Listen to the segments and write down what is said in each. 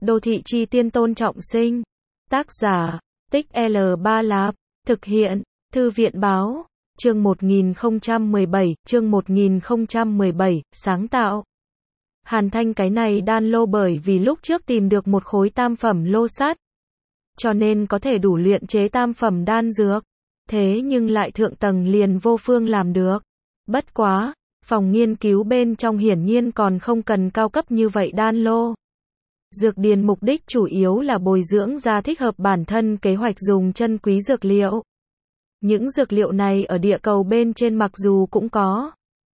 Đô thị chi tiên Tôn Trọng Sinh. Tác giả, Tích L3 Lạp. Thực hiện, Thư viện báo. Chương 1017, chương 1017, sáng tạo. Hàn Thanh cái này đan lô bởi vì lúc trước tìm được một khối tam phẩm lô sắt, cho nên có thể đủ luyện chế tam phẩm đan dược. Thế nhưng lại thượng tầng liền vô phương làm được. Bất quá, phòng nghiên cứu bên trong hiển nhiên còn không cần cao cấp như vậy đan lô. Dược điền mục đích chủ yếu là bồi dưỡng ra thích hợp bản thân kế hoạch dùng chân quý dược liệu. Những dược liệu này ở địa cầu bên trên mặc dù cũng có,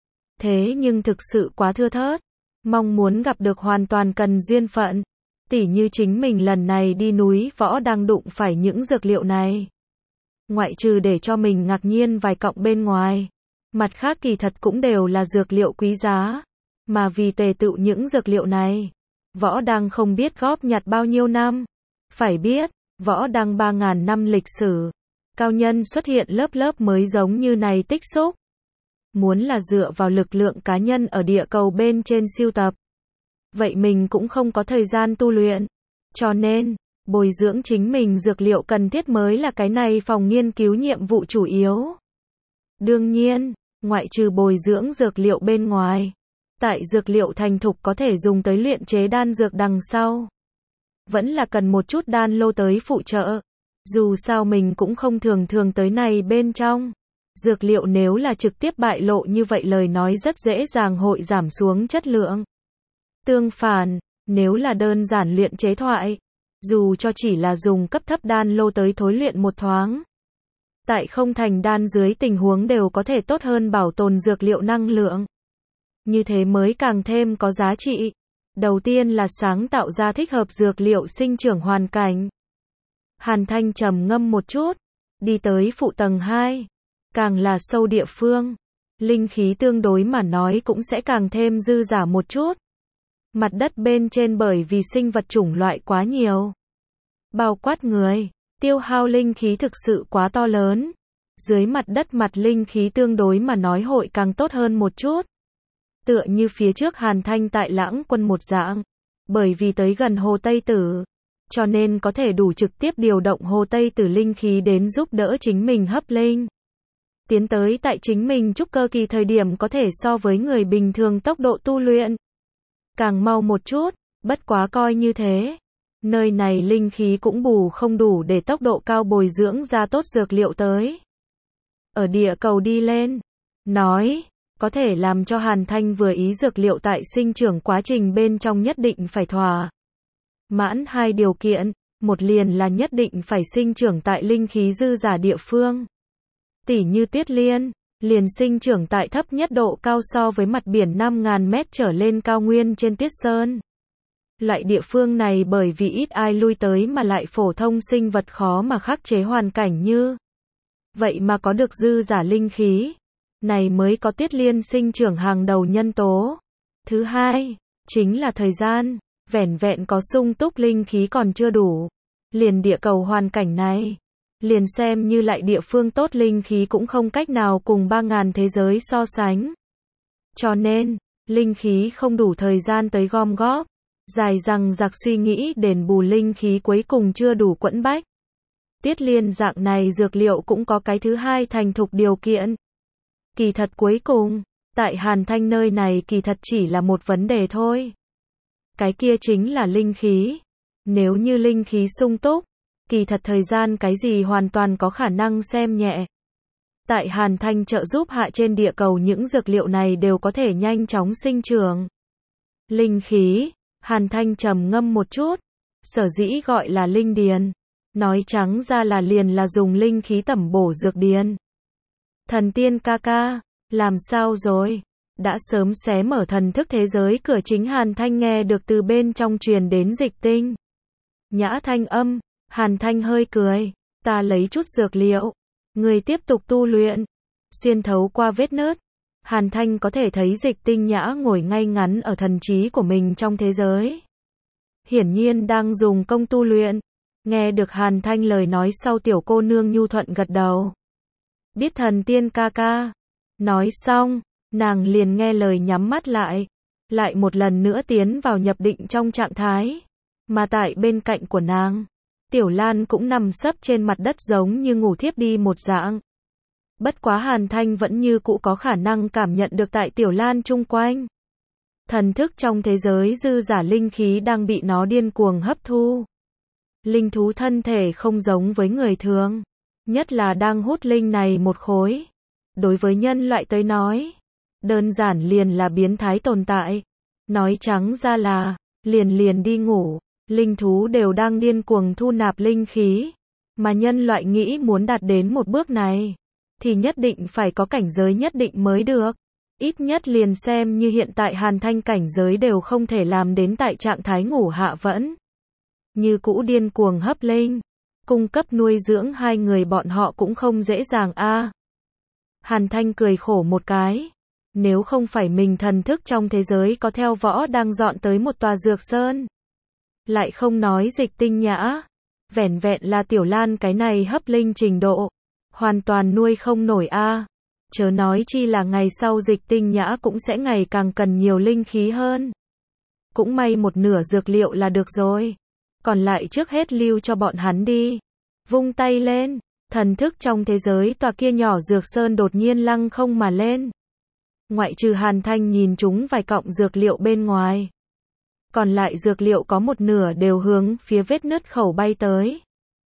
thế nhưng thực sự quá thưa thớt. Mong muốn gặp được hoàn toàn cần duyên phận. Tỉ như chính mình lần này đi núi Võ đang đụng phải những dược liệu này. Ngoại trừ để cho mình ngạc nhiên vài cọng bên ngoài, mặt khác kỳ thật cũng đều là dược liệu quý giá. Mà vì tề tựu những dược liệu này, Võ đang không biết góp nhặt bao nhiêu năm. Phải biết, Võ đang 3.000 năm lịch sử, cao nhân xuất hiện lớp lớp mới giống như này tích xúc. Muốn là dựa vào lực lượng cá nhân ở địa cầu bên trên siêu tập, vậy mình cũng không có thời gian tu luyện. Cho nên, bồi dưỡng chính mình dược liệu cần thiết mới là cái này phòng nghiên cứu nhiệm vụ chủ yếu. Đương nhiên, ngoại trừ bồi dưỡng dược liệu bên ngoài, tại dược liệu thành thục có thể dùng tới luyện chế đan dược đằng sau, vẫn là cần một chút đan lô tới phụ trợ. Dù sao mình cũng không thường tới này bên trong. Dược liệu nếu là trực tiếp bại lộ như vậy lời nói rất dễ dàng hội giảm xuống chất lượng. Tương phản, nếu là đơn giản luyện chế thoại, dù cho chỉ là dùng cấp thấp đan lô tới thối luyện một thoáng, tại không thành đan dưới tình huống đều có thể tốt hơn bảo tồn dược liệu năng lượng. Như thế mới càng thêm có giá trị. Đầu tiên là sáng tạo ra thích hợp dược liệu sinh trưởng hoàn cảnh. Hàn Thanh trầm ngâm một chút, đi tới phụ tầng 2. Càng là sâu địa phương, linh khí tương đối mà nói cũng sẽ càng thêm dư giả một chút. Mặt đất bên trên bởi vì sinh vật chủng loại quá nhiều, bao quát người, tiêu hao linh khí thực sự quá to lớn. Dưới mặt đất mặt linh khí tương đối mà nói hội càng tốt hơn một chút. Tựa như phía trước Hàn Thanh tại Lãng Quân một dạng, bởi vì tới gần Hồ Tây Tử, cho nên có thể đủ trực tiếp điều động Hồ Tây Tử linh khí đến giúp đỡ chính mình hấp linh. Tiến tới tại chính mình trúc cơ kỳ thời điểm có thể so với người bình thường tốc độ tu luyện càng mau một chút. Bất quá coi như thế, nơi này linh khí cũng bù không đủ để tốc độ cao bồi dưỡng ra tốt dược liệu tới. Ở địa cầu đi lên, nói, có thể làm cho Hàn Thanh vừa ý dược liệu tại sinh trưởng quá trình bên trong nhất định phải thỏa mãn hai điều kiện. Một liền là nhất định phải sinh trưởng tại linh khí dư giả địa phương. Tỉ như Tuyết Liên, liền sinh trưởng tại thấp nhất độ cao so với mặt biển 5.000 mét trở lên cao nguyên trên Tuyết Sơn. Loại địa phương này bởi vì ít ai lui tới mà lại phổ thông sinh vật khó mà khắc chế hoàn cảnh như vậy mà có được dư giả linh khí. Này mới có Tuyết Liên sinh trưởng hàng đầu nhân tố. Thứ hai, chính là thời gian. Vẻn vẹn có sung túc linh khí còn chưa đủ. Liền địa cầu hoàn cảnh này, liền xem như lại địa phương tốt linh khí cũng không cách nào cùng 3.000 thế giới so sánh. Cho nên, linh khí không đủ thời gian tới gom góp, dài dằng dặc suy nghĩ đền bù linh khí cuối cùng chưa đủ quẫn bách. Tuyết Liên dạng này dược liệu cũng có cái thứ hai thành thục điều kiện. Kỳ thật cuối cùng, tại Hàn Thanh nơi này kỳ thật chỉ là một vấn đề thôi. Cái kia chính là linh khí. Nếu như linh khí sung túc, kỳ thật thời gian cái gì hoàn toàn có khả năng xem nhẹ. Tại Hàn Thanh trợ giúp hạ trên địa cầu những dược liệu này đều có thể nhanh chóng sinh trưởng. Linh khí, Hàn Thanh trầm ngâm một chút, sở dĩ gọi là linh điền, nói trắng ra là liền là dùng linh khí tẩm bổ dược điền. Thần tiên ca ca, làm sao rồi? Đã sớm xé mở thần thức thế giới cửa chính Hàn Thanh nghe được từ bên trong truyền đến Dịch Tinh nhã thanh âm. Hàn Thanh hơi cười, ta lấy chút dược liệu, người tiếp tục tu luyện. Xuyên thấu qua vết nứt, Hàn Thanh có thể thấy Dịch Tinh nhã ngồi ngay ngắn ở thần trí của mình trong thế giới, hiển nhiên đang dùng công tu luyện. Nghe được Hàn Thanh lời nói sau, tiểu cô nương nhu thuận gật đầu, biết thần tiên ca ca. Nói xong, nàng liền nghe lời nhắm mắt lại, lại một lần nữa tiến vào nhập định trong trạng thái. Mà tại bên cạnh của nàng, Tiểu Lan cũng nằm sấp trên mặt đất giống như ngủ thiếp đi một dạng. Bất quá Hàn Thanh vẫn như cũ có khả năng cảm nhận được tại Tiểu Lan chung quanh. Thần thức trong thế giới dư giả linh khí đang bị nó điên cuồng hấp thu. Linh thú thân thể không giống với người thường, nhất là đang hút linh này một khối. Đối với nhân loại tới nói, đơn giản liền là biến thái tồn tại. Nói trắng ra là, liền đi ngủ, linh thú đều đang điên cuồng thu nạp linh khí. Mà nhân loại nghĩ muốn đạt đến một bước này, thì nhất định phải có cảnh giới nhất định mới được. Ít nhất liền xem như hiện tại Hàn Thanh cảnh giới đều không thể làm đến tại trạng thái ngủ hạ vẫn. Như cũ điên cuồng hấp linh, cung cấp nuôi dưỡng hai người bọn họ cũng không dễ dàng a. Hàn Thanh cười khổ một cái. Nếu không phải mình thần thức trong thế giới có theo võ đang dọn tới một tòa dược sơn. Lại không nói Dịch Tinh Nhã. Vẻn vẹn là Tiểu Lan cái này hấp linh trình độ. Hoàn toàn nuôi không nổi a. Chớ nói chi là ngày sau Dịch Tinh Nhã cũng sẽ ngày càng cần nhiều linh khí hơn. Cũng may một nửa dược liệu là được rồi. Còn lại trước hết lưu cho bọn hắn đi. Vung tay lên, thần thức trong thế giới tòa kia nhỏ dược sơn đột nhiên lăng không mà lên. Ngoại trừ Hàn Thanh nhìn chúng vài cọng dược liệu bên ngoài. Còn lại dược liệu có một nửa đều hướng phía vết nứt khẩu bay tới.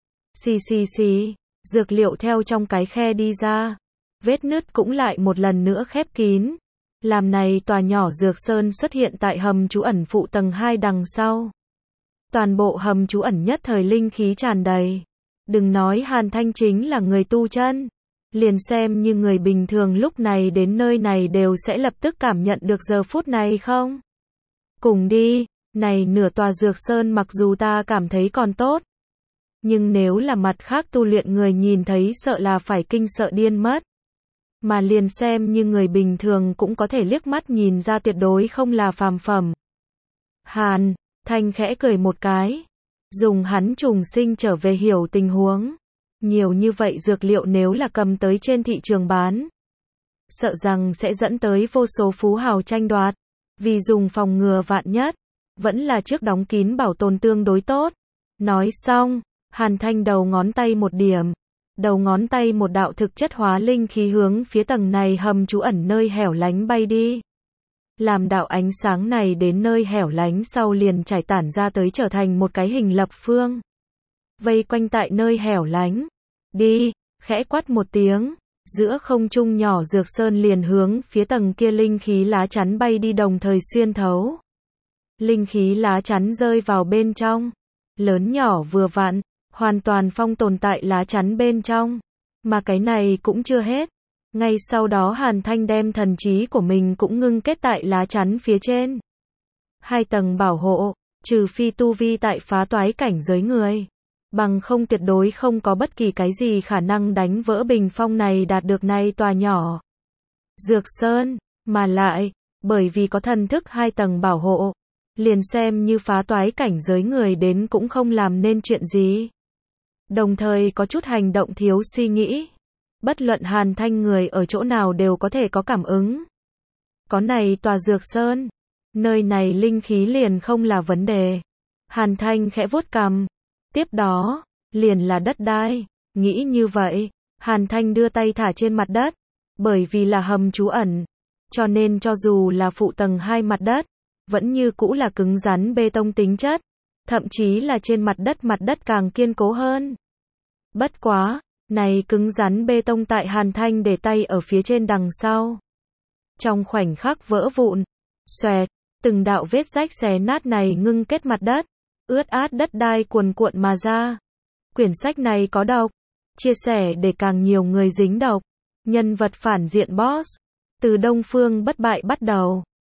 Xì, dược liệu theo trong cái khe đi ra. Vết nứt cũng lại một lần nữa khép kín. Làm này tòa nhỏ dược sơn xuất hiện tại hầm trú ẩn phụ tầng 2 đằng sau. Toàn bộ hầm trú ẩn nhất thời linh khí tràn đầy. Đừng nói Hàn Thanh chính là người tu chân. Liền xem như người bình thường lúc này đến nơi này đều sẽ lập tức cảm nhận được giờ phút này không? Cùng đi, này nửa tòa dược sơn mặc dù ta cảm thấy còn tốt. Nhưng nếu là mặt khác tu luyện người nhìn thấy sợ là phải kinh sợ điên mất. Mà liền xem như người bình thường cũng có thể liếc mắt nhìn ra tuyệt đối không là phàm phẩm. Hàn Thanh khẽ cười một cái. Dùng hắn trùng sinh trở về hiểu tình huống. Nhiều như vậy dược liệu nếu là cầm tới trên thị trường bán. Sợ rằng sẽ dẫn tới vô số phú hào tranh đoạt. Vì dùng phòng ngừa vạn nhất. Vẫn là trước đóng kín bảo tồn tương đối tốt. Nói xong, Hàn Thanh đầu ngón tay một điểm. Đầu ngón tay một đạo thực chất hóa linh khí hướng phía tầng này hầm trú ẩn nơi hẻo lánh bay đi. Làm đạo ánh sáng này đến nơi hẻo lánh sau liền trải tản ra tới trở thành một cái hình lập phương. Vây quanh tại nơi hẻo lánh. Đi, khẽ quát một tiếng. Giữa không trung nhỏ dược sơn liền hướng phía tầng kia linh khí lá chắn bay đi đồng thời xuyên thấu. Linh khí lá chắn rơi vào bên trong. Lớn nhỏ vừa vặn, hoàn toàn phong tồn tại lá chắn bên trong. Mà cái này cũng chưa hết. Ngay sau đó Hàn Thanh đem thần trí của mình cũng ngưng kết tại lá chắn phía trên. 2 tầng bảo hộ, trừ phi tu vi tại phá toái cảnh giới người. Bằng không tuyệt đối không có bất kỳ cái gì khả năng đánh vỡ bình phong này đạt được này tòa nhỏ. Dược Sơn, mà lại, bởi vì có thần thức 2 tầng bảo hộ. Liền xem như phá toái cảnh giới người đến cũng không làm nên chuyện gì. Đồng thời có chút hành động thiếu suy nghĩ. Bất luận Hàn Thanh người ở chỗ nào đều có thể có cảm ứng. Có này tòa dược sơn. Nơi này linh khí liền không là vấn đề. Hàn Thanh khẽ vuốt cằm. Tiếp đó, liền là đất đai. Nghĩ như vậy, Hàn Thanh đưa tay thả trên mặt đất. Bởi vì là hầm trú ẩn. Cho nên cho dù là phụ tầng 2 mặt đất, vẫn như cũ là cứng rắn bê tông tính chất. Thậm chí là trên mặt đất càng kiên cố hơn. Bất quá, này cứng rắn bê tông tại Hàn Thanh để tay ở phía trên đằng sau. Trong khoảnh khắc vỡ vụn, xoẹt, từng đạo vết rách xé nát này ngưng kết mặt đất, ướt át đất đai cuồn cuộn mà ra. Quyển sách này có độc, chia sẻ để càng nhiều người dính độc. Nhân vật phản diện boss, từ Đông Phương Bất Bại bắt đầu.